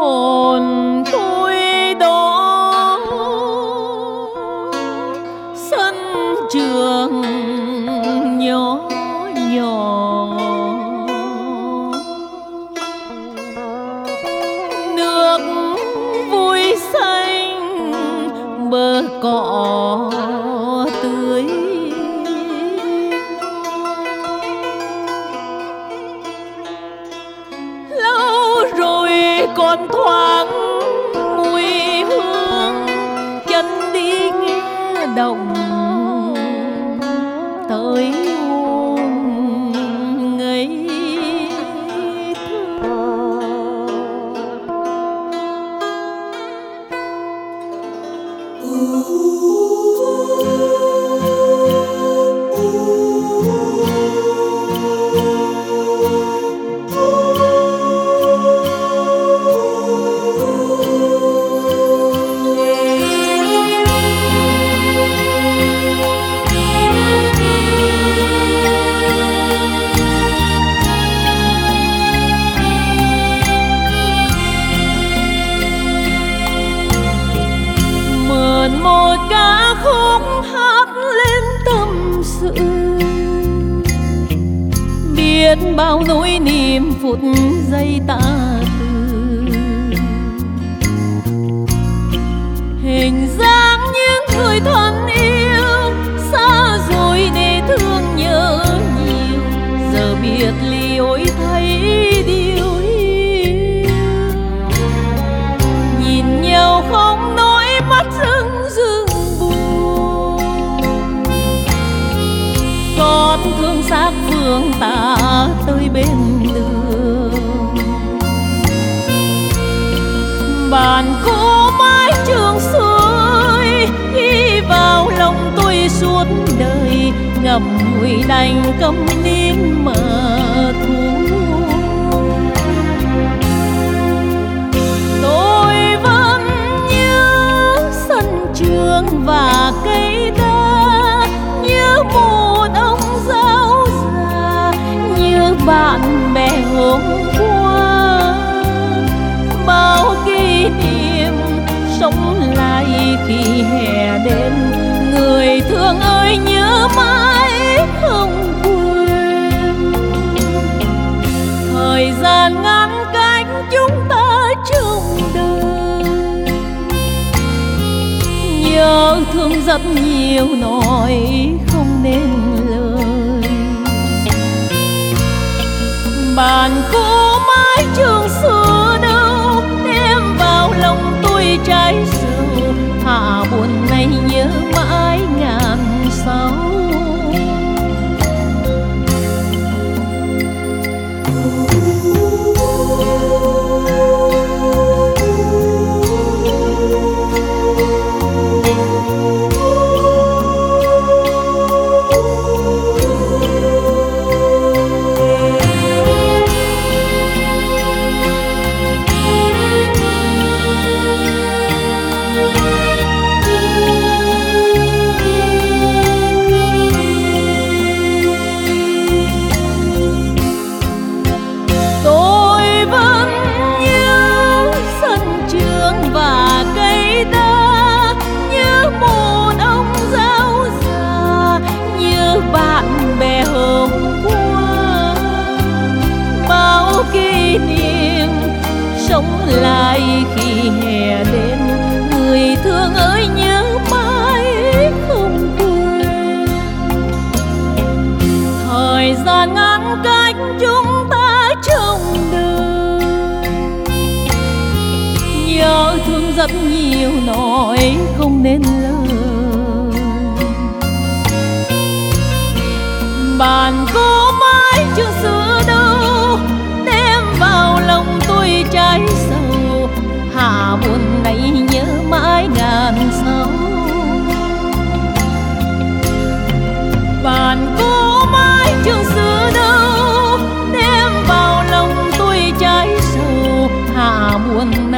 hồn tôi đó sân trường nhỏ nhỏ, nước vui xanh bờ cỏ tươi, lâu rồi còn thoáng mùi hương chân đi nghe đồng tới hôm ngây một ca khúc hát lên tâm sự, biết bao nỗi niềm phút giây ta từ, hình dáng những người thân yêu xa rồi để thương nhớ nhiều, giờ biệt ly ôi thấy điều yêu, nhìn nhau không nỗi mắt rưng rưng buồn, xót thương xác phương ta tới bên đường, bàn cũ mái trường xuôi ghi vào lòng tôi suốt đời, ngậm ngùi đành câm nín mà thu. Tôi vẫn nhớ sân trường và cây đa, nhớ một ông giáo già, nhớ bạn bè hôm qua, bao kỷ niệm sống lại khi hè đến, người thương ơi nhớ mãi không quên. Thời gian ngăn cách chúng ta trong đời, nhớ thương rất nhiều nói không nên lời, bàn cũ mái trường xưa đâu đem vào lòng tôi trái sầu, hạ buồn này nhớ mãi ngàn sau. Bạn bè hôm qua, bao kỷ niệm sống lại khi hè đến, người thương ơi nhớ mãi không quên. Thời gian ngăn cách chúng ta trong đời, nhớ thương rất nhiều nói không nên lời, bàn cũ mái trường xưa đâu đem vào lòng tôi trái sầu, hạ buồn này nhớ mãi ngàn sau. Bàn cũ mái trường xưa đâu đem vào lòng tôi trái sầu, hạ buồn